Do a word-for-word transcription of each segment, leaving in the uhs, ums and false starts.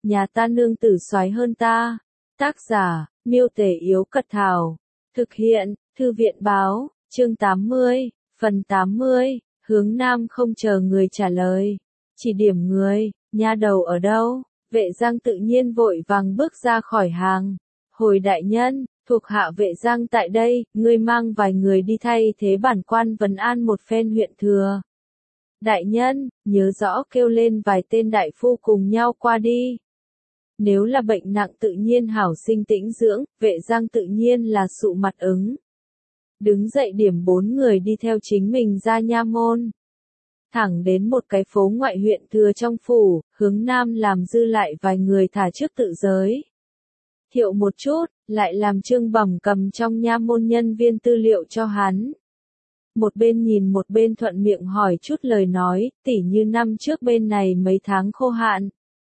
nhà ta nương tử soái hơn ta. Tác giả, Miêu Tể Yếu Cật Thảo. Thực hiện, Thư viện Báo, chương tám mươi, phần tám mươi, hướng nam không chờ người trả lời. Chỉ điểm người, nha đầu ở đâu? Vệ Giang tự nhiên vội vàng bước ra khỏi hàng. Hồi đại nhân, thuộc hạ Vệ Giang tại đây, ngươi mang vài người đi thay thế bản quan vấn an một phen huyện thừa. Đại nhân, nhớ rõ kêu lên vài tên đại phu cùng nhau qua đi. Nếu là bệnh nặng tự nhiên hảo sinh tĩnh dưỡng, Vệ Giang tự nhiên là sụ mặt ứng. Đứng dậy điểm bốn người đi theo chính mình ra nha môn. Thẳng đến một cái phố ngoại huyện thừa trong phủ, hướng nam làm dư lại vài người thả trước tự giới. Thiệu một chút, lại làm Trương Bẩm cầm trong nha môn nhân viên tư liệu cho hắn. Một bên nhìn một bên thuận miệng hỏi chút lời nói, tỉ như năm trước bên này mấy tháng khô hạn.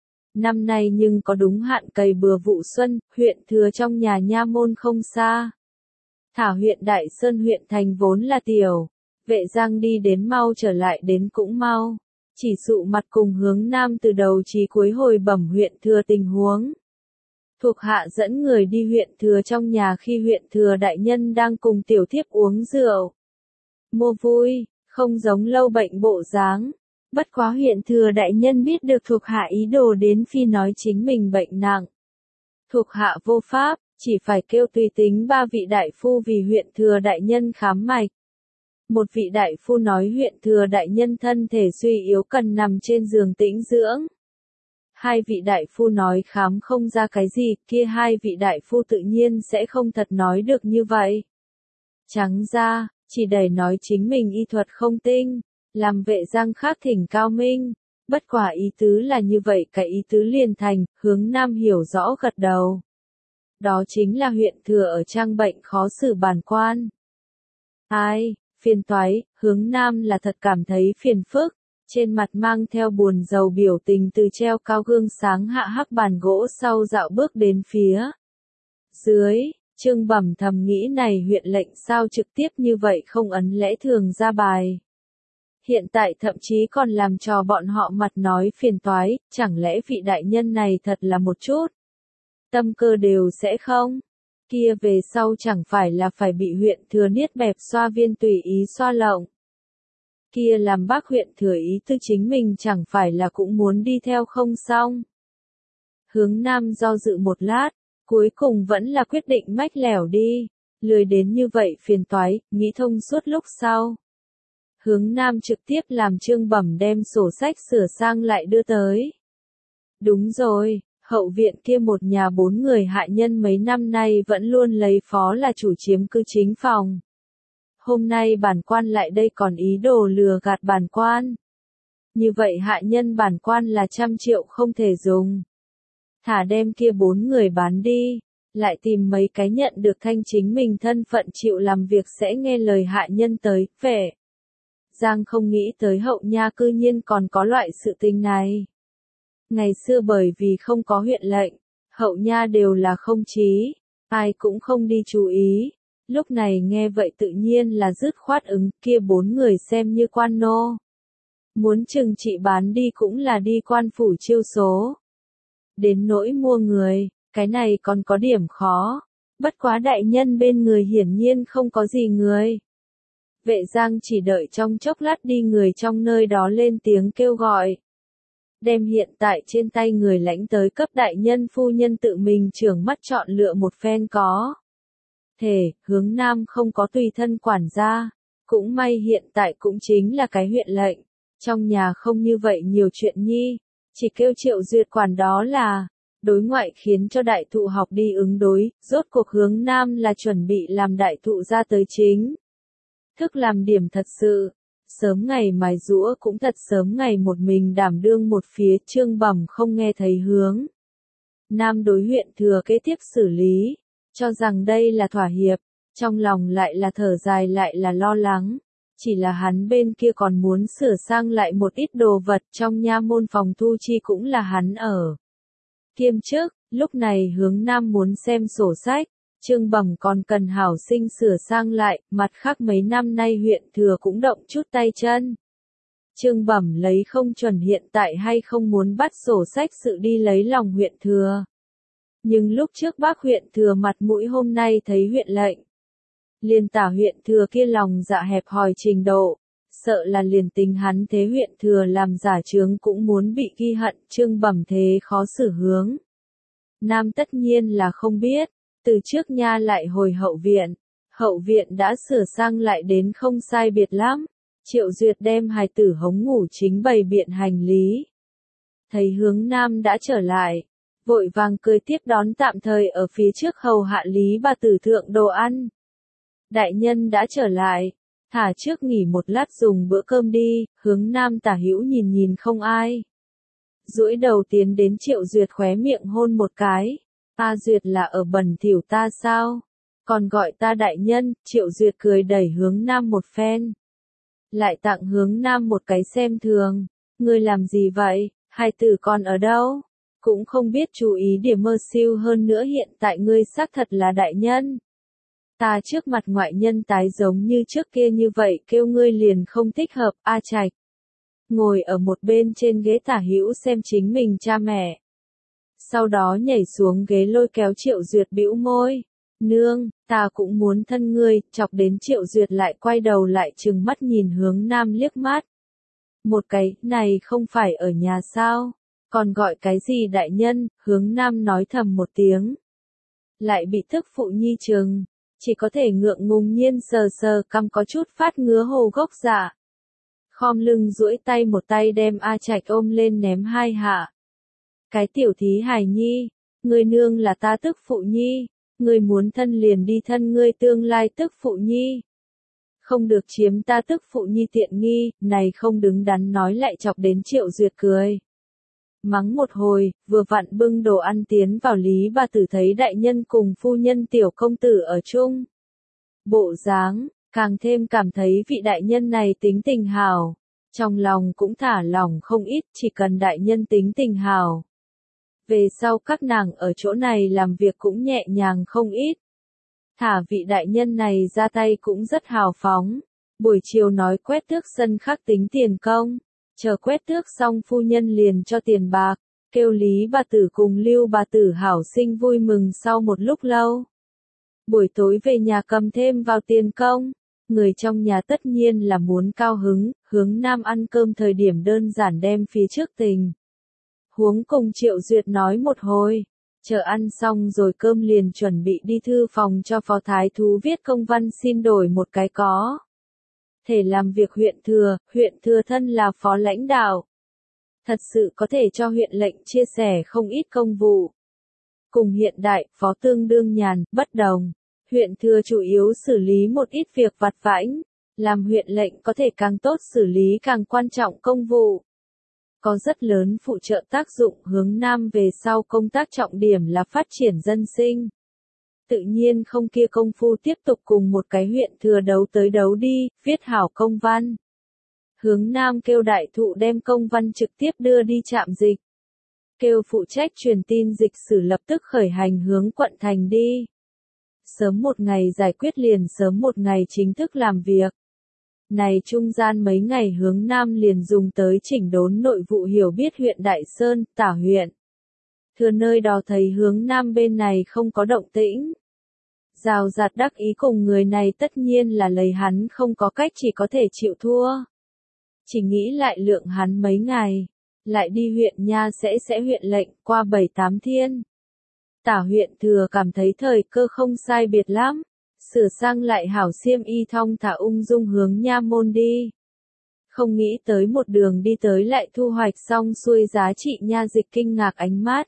Năm nay nhưng có đúng hạn cày bừa vụ xuân, huyện thừa trong nhà nha môn không xa. Thả huyện Đại Sơn huyện thành vốn là tiểu, Vệ Giang đi đến mau trở lại đến cũng mau. Chỉ sụ mặt cùng hướng nam từ đầu chí cuối hồi bẩm huyện thừa tình huống. Thuộc hạ dẫn người đi huyện thừa trong nhà khi huyện thừa đại nhân đang cùng tiểu thiếp uống rượu. Mua vui, không giống lâu bệnh bộ dáng. Bất quá huyện thừa đại nhân biết được thuộc hạ ý đồ đến phi nói chính mình bệnh nặng. Thuộc hạ vô pháp, chỉ phải kêu tùy tính ba vị đại phu vì huyện thừa đại nhân khám mạch. Một vị đại phu nói huyện thừa đại nhân thân thể suy yếu cần nằm trên giường tĩnh dưỡng. Hai vị đại phu nói khám không ra cái gì, kia hai vị đại phu tự nhiên sẽ không thật nói được như vậy. Trắng ra, chỉ đầy nói chính mình y thuật không tinh, làm Vệ Giang khác thỉnh cao minh. Bất quả ý tứ là như vậy, cái ý tứ liền thành, hướng nam hiểu rõ gật đầu. Đó chính là huyện thừa ở trang bệnh khó xử bản quan. Ai, phiền toái, hướng nam là thật cảm thấy phiền phức. Trên mặt mang theo buồn rầu biểu tình từ treo cao gương sáng hạ hắc bàn gỗ sau dạo bước đến phía dưới. Trương Bẩm thầm nghĩ này huyện lệnh sao trực tiếp như vậy không ấn lẽ thường ra bài. Hiện tại thậm chí còn làm cho bọn họ mặt nói phiền toái, chẳng lẽ vị đại nhân này thật là một chút tâm cơ đều sẽ không? Kia về sau chẳng phải là phải bị huyện thừa niết bẹp xoa viên tùy ý xoa lộng. Kia làm bác huyện thừa ý tư chính mình chẳng phải là cũng muốn đi theo không xong. Hướng nam do dự một lát, cuối cùng vẫn là quyết định mách lẻo đi, lười đến như vậy phiền toái, nghĩ thông suốt lúc sau. Hướng nam trực tiếp làm Trương Bẩm đem sổ sách sửa sang lại đưa tới. Đúng rồi, hậu viện kia một nhà bốn người hạ nhân mấy năm nay vẫn luôn lấy phó là chủ chiếm cư chính phòng. Hôm nay bản quan lại đây còn ý đồ lừa gạt bản quan. Như vậy hạ nhân bản quan là trăm triệu không thể dùng. Thả đem kia bốn người bán đi, lại tìm mấy cái nhận được thanh chính mình thân phận chịu làm việc sẽ nghe lời hạ nhân tới, vẻ. Giang không nghĩ tới hậu nha cư nhiên còn có loại sự tình này. Ngày xưa bởi vì không có huyện lệnh, hậu nha đều là không chí, ai cũng không đi chú ý. Lúc này nghe vậy tự nhiên là dứt khoát ứng, kia bốn người xem như quan nô. Muốn chừng trị bán đi cũng là đi quan phủ chiêu số. Đến nỗi mua người, cái này còn có điểm khó. Bất quá đại nhân bên người hiển nhiên không có gì người. Vệ Giang chỉ đợi trong chốc lát đi người trong nơi đó lên tiếng kêu gọi. Đem hiện tại trên tay người lãnh tới cấp đại nhân phu nhân tự mình trưởng mắt chọn lựa một phen có. Thể, hướng nam không có tùy thân quản gia. Cũng may hiện tại cũng chính là cái huyện lệnh. Trong nhà không như vậy nhiều chuyện nhi. Chỉ kêu Triệu Duyệt quản đó là đối ngoại khiến cho đại thụ học đi ứng đối. Rốt cuộc hướng nam là chuẩn bị làm đại thụ ra tới chính. Thức làm điểm thật sự. Sớm ngày mài rũa cũng thật sớm ngày một mình đảm đương một phía. Trương Bẩm không nghe thấy hướng nam đối huyện thừa kế tiếp xử lý. Cho rằng đây là thỏa hiệp, trong lòng lại là thở dài lại là lo lắng. Chỉ là hắn bên kia còn muốn sửa sang lại một ít đồ vật trong nha môn phòng thu chi cũng là hắn ở. Kiêm chức, lúc này hướng nam muốn xem sổ sách, Trương Bẩm còn cần hảo sinh sửa sang lại, mặt khác mấy năm nay huyện thừa cũng động chút tay chân. Trương Bẩm lấy không chuẩn hiện tại hay không muốn bắt sổ sách sự đi lấy lòng huyện thừa. Nhưng lúc trước bác huyện thừa mặt mũi hôm nay thấy huyện lệnh. Liền tả huyện thừa kia lòng dạ hẹp hòi trình độ, sợ là liền tính hắn thế huyện thừa làm giả chướng cũng muốn bị ghi hận. Trương Bẩm thế khó xử hướng. Nam tất nhiên là không biết, từ trước nha lại hồi hậu viện, hậu viện đã sửa sang lại đến không sai biệt lắm. Triệu Duyệt đem hài tử hống ngủ chính bày biện hành lý. Thấy Hướng Nam đã trở lại, vội vàng cười tiếp đón tạm thời ở phía trước hầu hạ Lý bà tử thượng đồ ăn. Đại nhân đã trở lại, thả trước nghỉ một lát dùng bữa cơm đi. Hướng Nam tả hữu nhìn nhìn không ai, duỗi đầu tiến đến Triệu Duyệt khóe miệng hôn một cái. A Duyệt là ở bẩn thỉu ta sao? Còn gọi ta đại nhân. Triệu Duyệt cười đẩy Hướng Nam một phen, lại tặng Hướng Nam một cái xem thường. Ngươi làm gì vậy? Hai tử con ở đâu? Cũng không biết chú ý điểm mơ siêu hơn nữa hiện tại ngươi xác thật là đại nhân. Ta trước mặt ngoại nhân tái giống như trước kia như vậy kêu ngươi liền không thích hợp. A Trạch ngồi ở một bên trên ghế tả hữu xem chính mình cha mẹ. Sau đó nhảy xuống ghế lôi kéo Triệu Duyệt bĩu môi. Nương, ta cũng muốn thân ngươi. Chọc đến Triệu Duyệt lại quay đầu lại trừng mắt nhìn Hướng Nam liếc mắt. Một cái, này không phải ở nhà sao? Còn gọi cái gì đại nhân? Hướng Nam nói thầm một tiếng. Lại bị thức phụ nhi trừng, chỉ có thể ngượng ngùng nhiên sờ sờ cằm có chút phát ngứa hồ gốc dạ. Khom lưng duỗi tay một tay đem A Trạch ôm lên ném hai hạ. Cái tiểu thí hài nhi, người nương là ta tức phụ nhi, người muốn thân liền đi thân ngươi tương lai tức phụ nhi. Không được chiếm ta tức phụ nhi tiện nghi, này không đứng đắn nói lại chọc đến Triệu Duyệt cười. Mắng một hồi, vừa vặn bưng đồ ăn tiến vào Lý bà tử thấy đại nhân cùng phu nhân tiểu công tử ở chung. Bộ dáng, càng thêm cảm thấy vị đại nhân này tính tình hào. Trong lòng cũng thả lòng không ít, chỉ cần đại nhân tính tình hào. Về sau các nàng ở chỗ này làm việc cũng nhẹ nhàng không ít. Thả vị đại nhân này ra tay cũng rất hào phóng. Buổi chiều nói quét tước sân khắc tính tiền công. Chờ quét tước xong phu nhân liền cho tiền bạc. Kêu Lý bà tử cùng Lưu bà tử hảo sinh vui mừng sau một lúc lâu. Buổi tối về nhà cầm thêm vào tiền công. Người trong nhà tất nhiên là muốn cao hứng. Hướng Nam ăn cơm thời điểm đơn giản đem phía trước tình huống cùng Triệu Duyệt nói một hồi. Chờ ăn xong rồi cơm liền chuẩn bị đi thư phòng cho phó thái thú viết công văn xin đổi một cái có thể làm việc huyện thừa. Huyện thừa thân là phó lãnh đạo, thật sự có thể cho huyện lệnh chia sẻ không ít công vụ. Cùng hiện đại, phó tương đương nhàn, bất đồng. Huyện thừa chủ yếu xử lý một ít việc vặt vãnh, làm huyện lệnh có thể càng tốt xử lý càng quan trọng công vụ. Có rất lớn phụ trợ tác dụng. Hướng Nam về sau công tác trọng điểm là phát triển dân sinh. Tự nhiên không kia công phu tiếp tục cùng một cái huyện thừa đấu tới đấu đi, viết hảo công văn. Hướng Nam kêu đại thụ đem công văn trực tiếp đưa đi trạm dịch. Kêu phụ trách truyền tin dịch sử lập tức khởi hành hướng quận thành đi. Sớm một ngày giải quyết liền sớm một ngày chính thức làm việc. Này trung gian mấy ngày Hướng Nam liền dùng tới chỉnh đốn nội vụ hiểu biết huyện Đại Sơn, Tả huyện. Thừa nơi đó thấy Hướng Nam bên này không có động tĩnh. Rào rạt đắc ý cùng người này tất nhiên là lấy hắn không có cách chỉ có thể chịu thua. Chỉ nghĩ lại lượng hắn mấy ngày, lại đi huyện nha sẽ sẽ huyện lệnh qua bảy tám thiên. Tả huyện thừa cảm thấy thời cơ không sai biệt lắm. Sửa sang lại hảo xiêm y thong thả ung dung hướng nha môn đi. Không nghĩ tới một đường đi tới lại thu hoạch xong xuôi giá trị nha dịch kinh ngạc ánh mắt.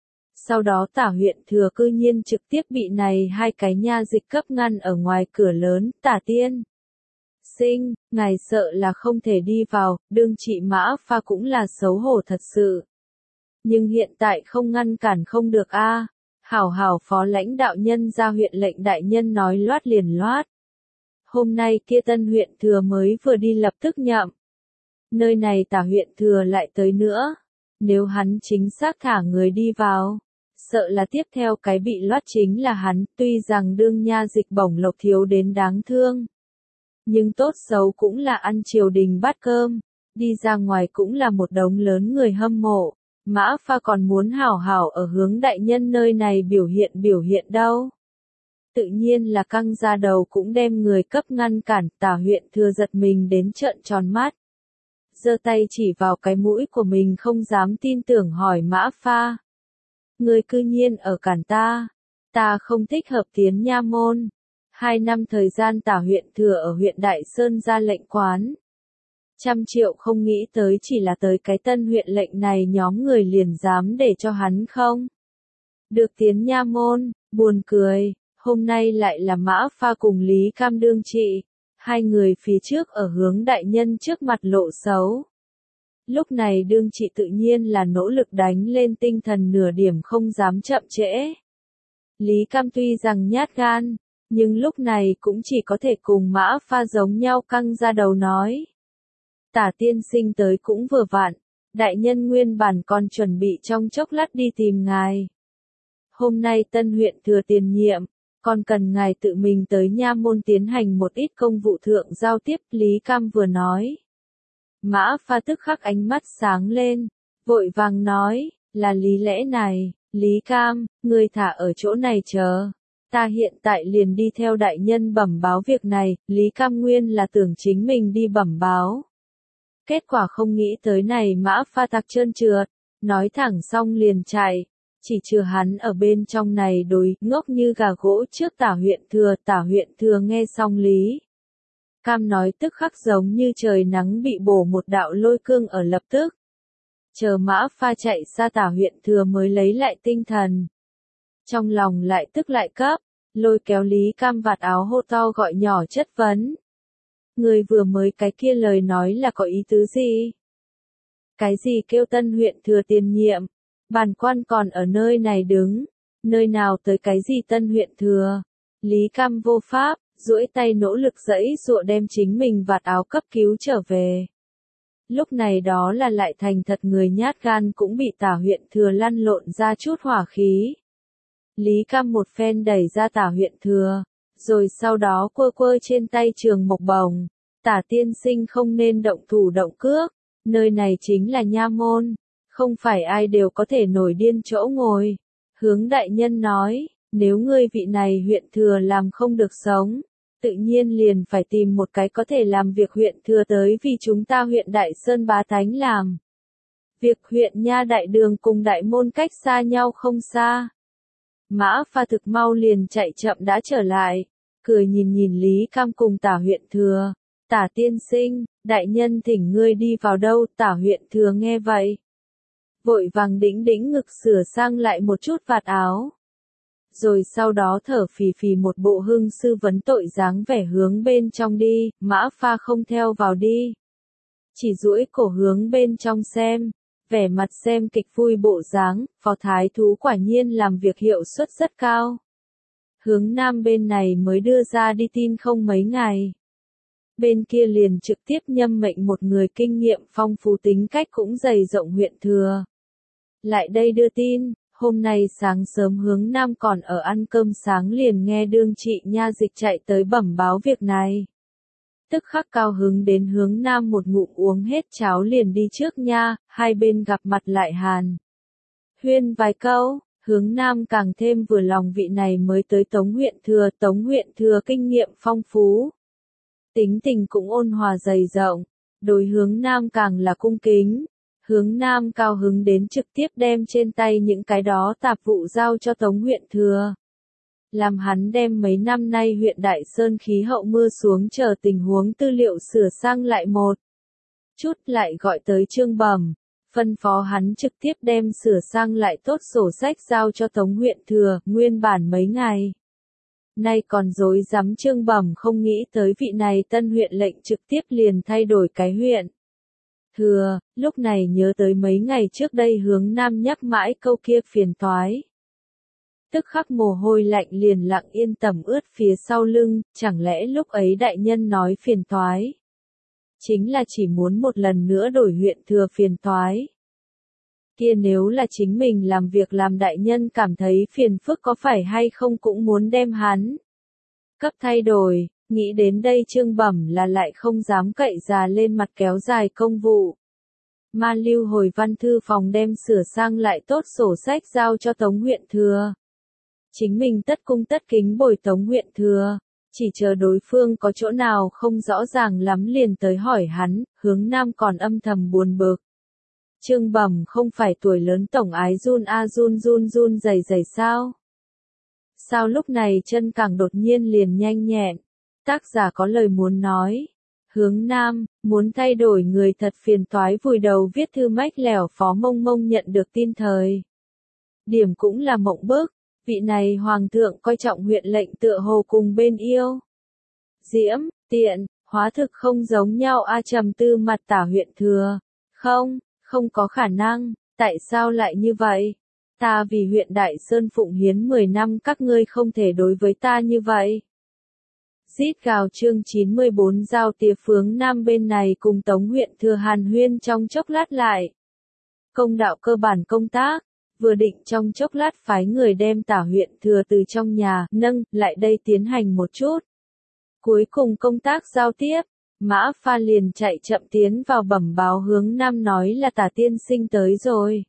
Sau đó tả huyện thừa cư nhiên trực tiếp bị này hai cái nha dịch cấp ngăn ở ngoài cửa lớn. Tả tiên sinh, ngài sợ là không thể đi vào, đương trị Mã Pha cũng là xấu hổ thật sự. Nhưng hiện tại không ngăn cản không được a. Hảo hảo phó lãnh đạo nhân ra huyện lệnh đại nhân nói loát liền loát. Hôm nay kia tân huyện thừa mới vừa đi lập tức nhậm. Nơi này tả huyện thừa lại tới nữa. Nếu hắn chính xác thả người đi vào, sợ là tiếp theo cái bị loát chính là hắn. Tuy rằng đương nha dịch bổng lộc thiếu đến đáng thương, nhưng tốt xấu cũng là ăn triều đình bát cơm. Đi ra ngoài cũng là một đống lớn người hâm mộ, Mã Pha còn muốn hảo hảo ở Hướng đại nhân nơi này biểu hiện biểu hiện đâu. Tự nhiên là căng ra đầu cũng đem người cấp ngăn cản, Tả Huyện Thừa giật mình đến trợn tròn mắt. Giơ tay chỉ vào cái mũi của mình không dám tin tưởng hỏi Mã Pha. Người cư nhiên ở cản ta, ta không thích hợp tiến nha môn. Hai năm thời gian Tả Huyện Thừa ở huyện Đại Sơn ra lệnh quán. Trăm triệu không nghĩ tới chỉ là tới cái tân huyện lệnh này nhóm người liền dám để cho hắn không được tiến nha môn, buồn cười, hôm nay lại là Mã Pha cùng Lý Cam đương trị, hai người phía trước ở Hướng đại nhân trước mặt lộ xấu. Lúc này đương trị tự nhiên là nỗ lực đánh lên tinh thần nửa điểm không dám chậm trễ. Lý Cam tuy rằng nhát gan, nhưng lúc này cũng chỉ có thể cùng Mã Pha giống nhau căng ra đầu nói. Tả tiên sinh tới cũng vừa vặn, đại nhân nguyên bản còn chuẩn bị trong chốc lát đi tìm ngài. Hôm nay tân huyện thừa tiền nhiệm, còn cần ngài tự mình tới nha môn tiến hành một ít công vụ thượng giao tiếp, Lý Cam vừa nói. Mã Pha tức khắc ánh mắt sáng lên, vội vàng nói, là lý lẽ này, Lý Cam, ngươi thả ở chỗ này chờ. Ta hiện tại liền đi theo đại nhân bẩm báo việc này, Lý Cam nguyên là tưởng chính mình đi bẩm báo. Kết quả không nghĩ tới này Mã Pha tặc trơn trượt, nói thẳng xong liền chạy, chỉ trừ hắn ở bên trong này đối ngốc như gà gỗ trước Tả Huyện Thừa. Tả Huyện Thừa nghe xong Lý Cam nói tức khắc giống như trời nắng bị bổ một đạo lôi cương ở lập tức. Chờ Mã Pha chạy xa Tả Huyện Thừa mới lấy lại tinh thần. Trong lòng lại tức lại cấp, lôi kéo Lý Cam vạt áo hô to gọi nhỏ chất vấn. Người vừa mới cái kia lời nói là có ý tứ gì? Cái gì kêu tân huyện thừa tiền nhiệm? Bản quan còn ở nơi này đứng, nơi nào tới cái gì tân huyện thừa? Lý Cam vô pháp, duỗi tay nỗ lực giãy giụa đem chính mình vạt áo cấp cứu trở về. Lúc này đó là lại thành thật người nhát gan cũng bị Tả Huyện Thừa lăn lộn ra chút hỏa khí. Lý Cam một phen đẩy ra Tả Huyện Thừa, rồi sau đó quơ quơ trên tay trường mộc bồng. Tả tiên sinh không nên động thủ động cước, nơi này chính là nha môn, không phải ai đều có thể nổi điên chỗ ngồi. Hướng đại nhân nói, nếu ngươi vị này huyện thừa làm không được sống, tự nhiên liền phải tìm một cái có thể làm việc huyện thừa tới vì chúng ta huyện Đại Sơn bá tánh làm. Việc huyện nha đại đường cùng đại môn cách xa nhau không xa. Mã Pha thực mau liền chạy chậm đã trở lại, cười nhìn nhìn Lý Cam cùng Tả Huyện Thừa. Tả tiên sinh, đại nhân thỉnh ngươi đi vào đâu? Tả Huyện Thừa nghe vậy, vội vàng đĩnh đĩnh ngực sửa sang lại một chút vạt áo. Rồi sau đó thở phì phì một bộ hưng sư vấn tội dáng vẻ hướng bên trong đi, Mã Pha không theo vào đi. Chỉ duỗi cổ hướng bên trong xem, vẻ mặt xem kịch vui bộ dáng, phó thái thú quả nhiên làm việc hiệu suất rất cao. Hướng Nam bên này mới đưa ra đi tin không mấy ngày. Bên kia liền trực tiếp nhâm mệnh một người kinh nghiệm phong phú tính cách cũng dày rộng huyện thừa. Lại đây đưa tin, hôm nay sáng sớm Hướng Nam còn ở ăn cơm sáng liền nghe đương trị nha dịch chạy tới bẩm báo việc này. Tức khắc cao hứng đến Hướng Nam một ngụm uống hết cháo liền đi trước nha, hai bên gặp mặt lại hàn huyên vài câu, Hướng Nam càng thêm vừa lòng vị này mới tới Tống huyện thừa. Tống huyện thừa kinh nghiệm phong phú, tính tình cũng ôn hòa dày rộng, đối Hướng Nam càng là cung kính. Hướng Nam cao hứng đến trực tiếp đem trên tay những cái đó tạp vụ giao cho Tống huyện thừa. Làm hắn đem mấy năm nay huyện Đại Sơn khí hậu mưa xuống chờ tình huống tư liệu sửa sang lại một chút, lại gọi tới Trương Bẩm, phân phó hắn trực tiếp đem sửa sang lại tốt sổ sách giao cho Tống huyện thừa. Nguyên bản mấy ngày nay còn rối rắm Trương Bẩm không nghĩ tới vị này tân huyện lệnh trực tiếp liền thay đổi cái huyện thừa, lúc này nhớ tới mấy ngày trước đây Hướng Nam nhắc mãi câu kia phiền toái. Tức khắc mồ hôi lạnh liền lặng yên tẩm ướt phía sau lưng, chẳng lẽ lúc ấy đại nhân nói phiền toái chính là chỉ muốn một lần nữa đổi huyện thừa phiền toái. Kia nếu là chính mình làm việc làm đại nhân cảm thấy phiền phức có phải hay không cũng muốn đem hắn cấp thay đổi, Nghĩ đến đây Trương Bẩm là lại không dám cậy già lên mặt kéo dài công vụ. Ma Lưu hồi văn thư phòng đem sửa sang lại tốt sổ sách giao cho Tống huyện thừa. Chính mình tất cung tất kính bồi Tống huyện thừa, chỉ chờ đối phương có chỗ nào không rõ ràng lắm liền tới hỏi hắn, Hướng Nam còn âm thầm buồn bực. Trương Bẩm không phải tuổi lớn tổng ái run a run run run rẩy rẩy sao? Sao lúc này chân càng đột nhiên liền nhanh nhẹn? Tác giả có lời muốn nói. Hướng Nam, muốn thay đổi người thật phiền toái, vùi đầu viết thư mách lẻo Phó Mông Mông nhận được tin thời. Điểm cũng là mộng bức, vị này hoàng thượng coi trọng huyện lệnh tựa hồ cùng bên yêu. Diễm, tiện, hóa thực không giống nhau a trầm tư mặt tả huyện thừa. Không, không có khả năng, tại sao lại như vậy? Ta vì huyện Đại Sơn phụng hiến mười năm, các ngươi không thể đối với ta như vậy. Rít gào chương chín mươi bốn giao tía Phướng Nam bên này cùng Tống huyện thừa hàn huyên trong chốc lát lại. Công đạo cơ bản công tác, vừa định trong chốc lát phái người đem tả huyện thừa từ trong nhà nâng lại đây tiến hành một chút. Cuối cùng công tác giao tiếp, Mã Pha liền chạy chậm tiến vào bẩm báo Hướng Nam nói là tả tiên sinh tới rồi.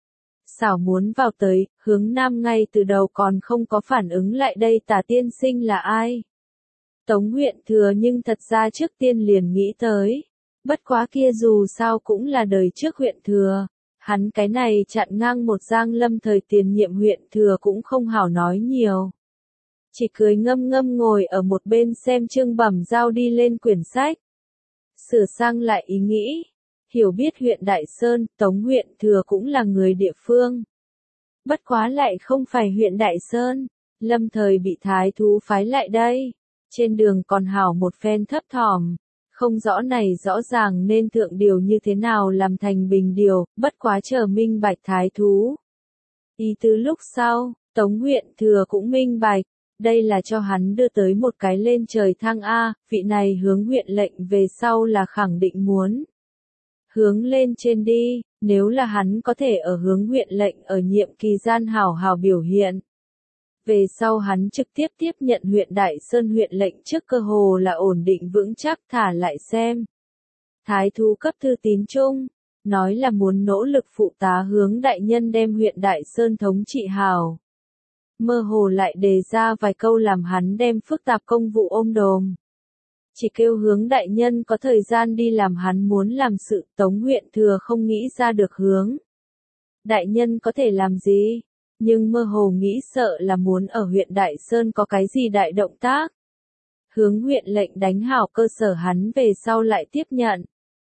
Xảo muốn vào tới, Hướng Nam ngay từ đầu còn không có phản ứng lại đây tả tiên sinh là ai. Tống huyện thừa nhưng thật ra trước tiên liền nghĩ tới. Bất quá kia dù sao cũng là đời trước huyện thừa. Hắn cái này chặn ngang một Giang Lâm thời tiền nhiệm huyện thừa cũng không hảo nói nhiều. Chỉ cười ngâm ngâm ngồi ở một bên xem Trương Bẩm giao đi lên quyển sách. Sửa sang lại ý nghĩ. Hiểu biết huyện Đại Sơn, Tống huyện thừa cũng là người địa phương. Bất quá lại không phải huyện Đại Sơn. Lâm thời bị thái thú phái lại đây. Trên đường còn hảo một phen thấp thỏm. Không rõ này rõ ràng nên thượng điều như thế nào làm thành bình điều, bất quá chờ minh bạch thái thú. Ý tứ lúc sau, Tống huyện thừa cũng minh bạch, đây là cho hắn đưa tới một cái lên trời thang A, vị này hướng huyện lệnh về sau là khẳng định muốn. Hướng lên trên đi, nếu là hắn có thể ở hướng huyện lệnh ở nhiệm kỳ gian hảo hảo biểu hiện. Về sau hắn trực tiếp tiếp nhận huyện Đại Sơn huyện lệnh trước cơ hồ là ổn định vững chắc thả lại xem. Thái thú cấp thư tín chung, nói là muốn nỗ lực phụ tá Hướng đại nhân đem huyện Đại Sơn thống trị hào. Mơ hồ lại đề ra vài câu làm hắn đem phức tạp công vụ ôm đồm. Chỉ kêu Hướng đại nhân có thời gian đi làm hắn muốn làm sự, Tống huyện thừa không nghĩ ra được Hướng. Đại nhân có thể làm gì? Nhưng mơ hồ nghĩ sợ là muốn ở huyện Đại Sơn có cái gì đại động tác. Hướng huyện lệnh đánh hảo cơ sở hắn về sau lại tiếp nhận.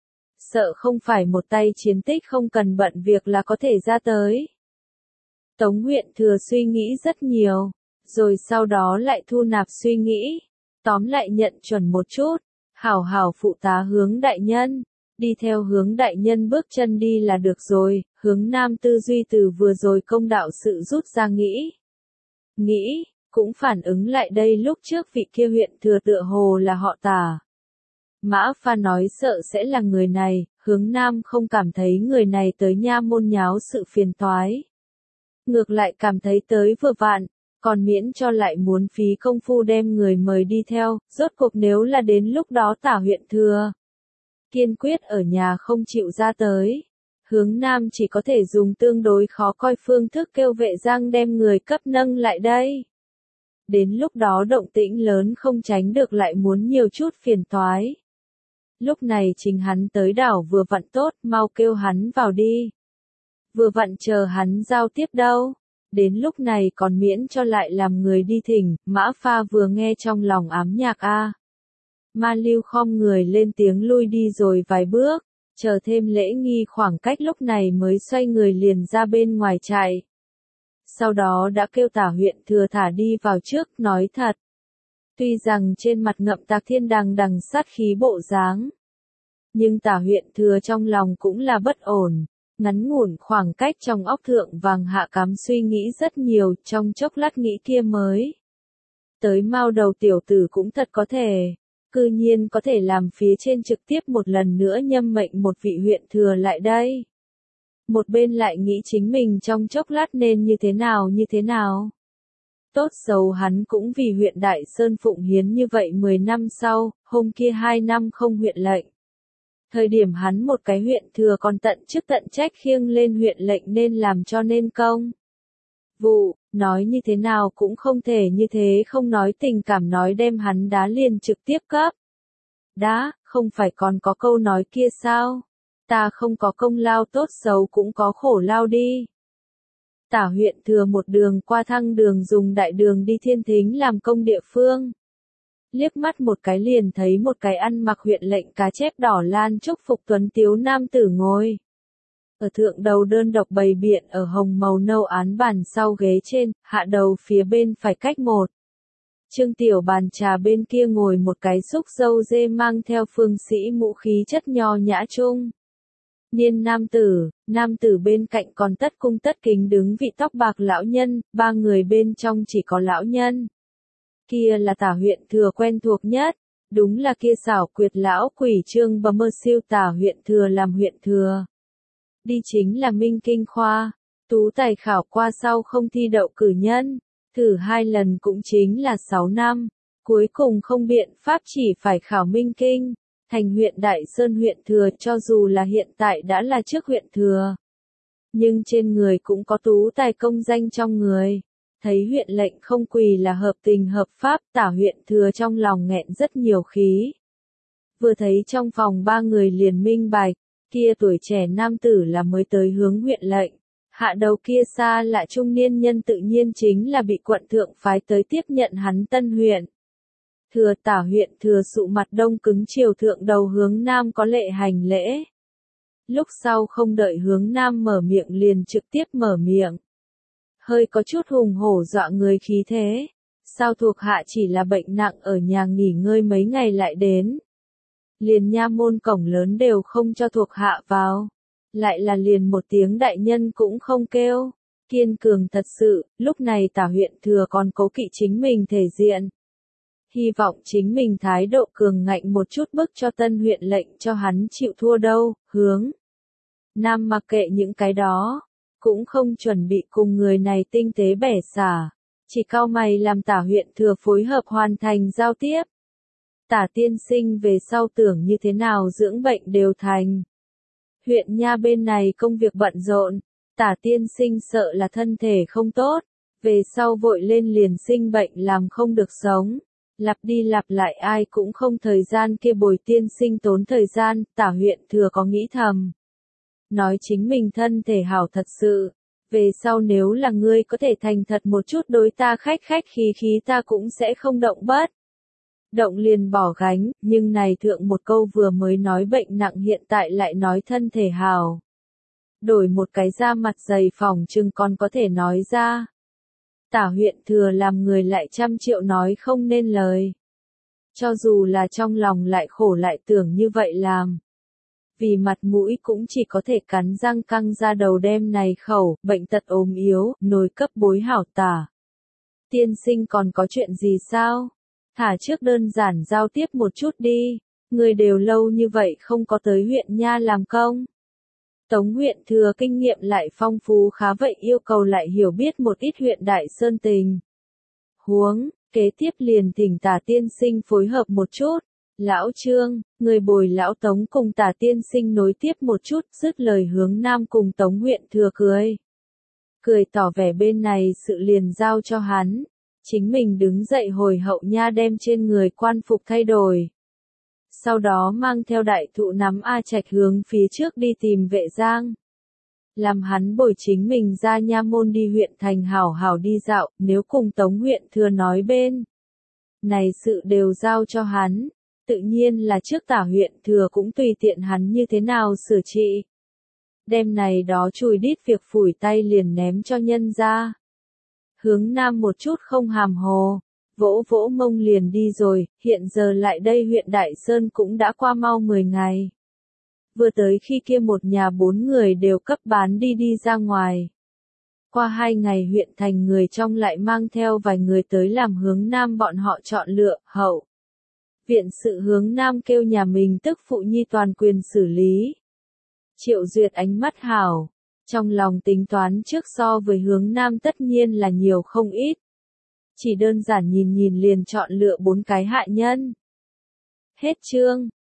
Sợ không phải một tay chiến tích không cần bận việc là có thể ra tới. Tống huyện thừa suy nghĩ rất nhiều, rồi sau đó lại thu nạp suy nghĩ. Tóm lại nhận chuẩn một chút, hảo hảo phụ tá Hướng đại nhân. Đi theo Hướng đại nhân bước chân đi là được rồi, Hướng Nam tư duy từ vừa rồi công đạo sự rút ra nghĩ. Nghĩ, cũng phản ứng lại đây lúc trước vị kia huyện thừa tựa hồ là họ Tả. Mã Pha nói sợ sẽ là người này, Hướng Nam không cảm thấy người này tới nha môn nháo sự phiền toái. Ngược lại cảm thấy tới vừa vặn, còn miễn cho lại muốn phí công phu đem người mời đi theo, rốt cuộc nếu là đến lúc đó Tả huyện thừa. Kiên quyết ở nhà không chịu ra tới. Hướng Nam chỉ có thể dùng tương đối khó coi phương thức kêu vệ giang đem người cấp nâng lại đây. Đến lúc đó động tĩnh lớn không tránh được lại muốn nhiều chút phiền toái. Lúc này chính hắn tới đảo vừa vặn tốt, mau kêu hắn vào đi. Vừa vặn chờ hắn giao tiếp đâu. Đến lúc này còn miễn cho lại làm người đi thỉnh, Mã Pha vừa nghe trong lòng ám nhạc a. Ma Lưu khom người lên tiếng lui đi rồi vài bước, chờ thêm lễ nghi khoảng cách lúc này mới xoay người liền ra bên ngoài chạy. Sau đó đã kêu Tả huyện thừa thả đi vào trước, nói thật. Tuy rằng trên mặt ngậm Tạc Thiên đằng đằng sát khí bộ dáng, nhưng Tả huyện thừa trong lòng cũng là bất ổn, ngắn ngủn khoảng cách trong óc thượng vàng hạ cắm suy nghĩ rất nhiều, trong chốc lát nghĩ kia mới. Tới mau đầu tiểu tử cũng thật có thể. Cư nhiên có thể làm phía trên trực tiếp một lần nữa nhâm mệnh một vị huyện thừa lại đây. Một bên lại nghĩ chính mình trong chốc lát nên như thế nào như thế nào. tốt xấu hắn cũng vì huyện Đại Sơn phụng hiến như vậy mười năm sau, hôm kia hai năm không huyện lệnh. Thời điểm hắn một cái huyện thừa còn tận chức tận trách khiêng lên huyện lệnh nên làm cho nên công. Vụ, nói như thế nào cũng không thể như thế không nói tình cảm nói đem hắn đá liền trực tiếp cấp. Đã, không phải còn có câu nói kia sao? Ta không có công lao tốt xấu cũng có khổ lao đi. Tả huyện thừa một đường qua Thăng Đường dùng đại đường đi Thiên Thính làm công địa phương. Liếc mắt một cái liền thấy một cái ăn mặc huyện lệnh cá chép đỏ lan trúc phục tuấn tiếu nam tử ngồi. Ở thượng đầu đơn độc bày biện ở hồng màu nâu án bàn sau ghế trên, hạ đầu phía bên phải cách một. Trương tiểu bàn trà bên kia ngồi một cái xúc dâu dê mang theo phương sĩ mũ khí chất nho nhã trung. Niên nam tử, nam tử bên cạnh còn tất cung tất kính đứng vị tóc bạc lão nhân, ba người bên trong chỉ có lão nhân. Kia là tả huyện thừa quen thuộc nhất, đúng là kia xảo quyệt lão quỷ Trương Bờ Mơ Siêu tả huyện thừa làm huyện thừa. Đi chính là Minh Kinh Khoa, tú tài khảo qua sau không thi đậu cử nhân, thử hai lần cũng chính là sáu năm, cuối cùng không biện pháp chỉ phải khảo Minh Kinh, thành huyện Đại Sơn huyện thừa cho dù là hiện tại đã là trước huyện thừa. Nhưng trên người cũng có tú tài công danh trong người. Thấy huyện lệnh không quỳ là hợp tình hợp pháp, tả huyện thừa trong lòng nghẹn rất nhiều khí. Vừa thấy trong phòng ba người liền minh bạch, kia tuổi trẻ nam tử là mới tới hướng huyện lệnh, hạ đầu kia xa lạ trung niên nhân tự nhiên chính là bị quận thượng phái tới tiếp nhận hắn tân huyện. Thừa tả huyện thừa sụ mặt đông cứng chiều thượng đầu hướng nam có lệ hành lễ. Lúc sau không đợi hướng nam mở miệng liền trực tiếp mở miệng. Hơi có chút hùng hổ dọa người khí thế. Sao thuộc hạ chỉ là bệnh nặng ở nhà nghỉ ngơi mấy ngày lại đến. Liền nha môn cổng lớn đều không cho thuộc hạ vào. Lại là liền một tiếng đại nhân cũng không kêu. Kiên cường thật sự, lúc này tả huyện thừa còn cố kỵ chính mình thể diện. Hy vọng chính mình thái độ cường ngạnh một chút bức cho tân huyện lệnh cho hắn chịu thua đâu, hướng. Nam mặc kệ những cái đó. Cũng không chuẩn bị cùng người này tinh tế bẻ xả, chỉ cau mày làm tả huyện thừa phối hợp hoàn thành giao tiếp. Tả tiên sinh về sau tưởng như thế nào dưỡng bệnh đều thành. Huyện nha bên này công việc bận rộn, tả tiên sinh sợ là thân thể không tốt, về sau vội lên liền sinh bệnh làm không được sống. Lặp đi lặp lại ai cũng không thời gian kia bồi tiên sinh tốn thời gian, tả huyện thừa có nghĩ thầm. Nói chính mình thân thể hảo thật sự, về sau nếu là ngươi có thể thành thật một chút đối ta khách khách khí khí ta cũng sẽ không động bất. Động liền bỏ gánh, nhưng này thượng một câu vừa mới nói bệnh nặng hiện tại lại nói thân thể hảo. Đổi một cái da mặt dày phỏng chừng còn có thể nói ra. Tả huyện thừa làm người lại trăm triệu nói không nên lời. Cho dù là trong lòng lại khổ lại tưởng như vậy làm. Vì mặt mũi cũng chỉ có thể cắn răng căng ra đầu đem này khẩu, bệnh tật ốm yếu, nồi cấp bối hảo tả. Tiên sinh còn có chuyện gì sao? Thả trước đơn giản giao tiếp một chút đi, người đều lâu như vậy không có tới huyện nha làm công. Tống huyện thừa kinh nghiệm lại phong phú khá vậy yêu cầu lại hiểu biết một ít huyện Đại Sơn tình. Huống, kế tiếp liền thỉnh tả tiên sinh phối hợp một chút. Lão Trương, người bồi lão Tống cùng tả tiên sinh nối tiếp một chút, dứt lời hướng nam cùng Tống huyện thừa cười. Cười tỏ vẻ bên này sự liền giao cho hắn. Chính mình đứng dậy hồi hậu nha đem trên người quan phục thay đổi. Sau đó mang theo đại thụ nắm A Trạch hướng phía trước đi tìm Vệ Giang. Làm hắn bồi chính mình ra nha môn đi huyện thành hảo hảo đi dạo, nếu cùng Tống huyện thừa nói bên. Này sự đều giao cho hắn. Tự nhiên là trước tả huyện thừa cũng tùy tiện hắn như thế nào sửa trị. Đêm này đó chùi đít việc phủi tay liền ném cho nhân ra. Hướng nam một chút không hàm hồ, vỗ vỗ mông liền đi rồi, hiện giờ lại đây huyện Đại Sơn cũng đã qua mau mười ngày. Vừa tới khi kia một nhà bốn người đều cấp bán đi đi ra ngoài. Qua hai ngày huyện thành người trong lại mang theo vài người tới làm hướng nam bọn họ chọn lựa, hậu. Viện sự hướng nam kêu nhà mình tức phụ nhi toàn quyền xử lý. Triệu Duyệt ánh mắt hảo, trong lòng tính toán trước so với hướng nam tất nhiên là nhiều không ít. chỉ đơn giản nhìn nhìn liền chọn lựa bốn cái hạ nhân. Hết chương.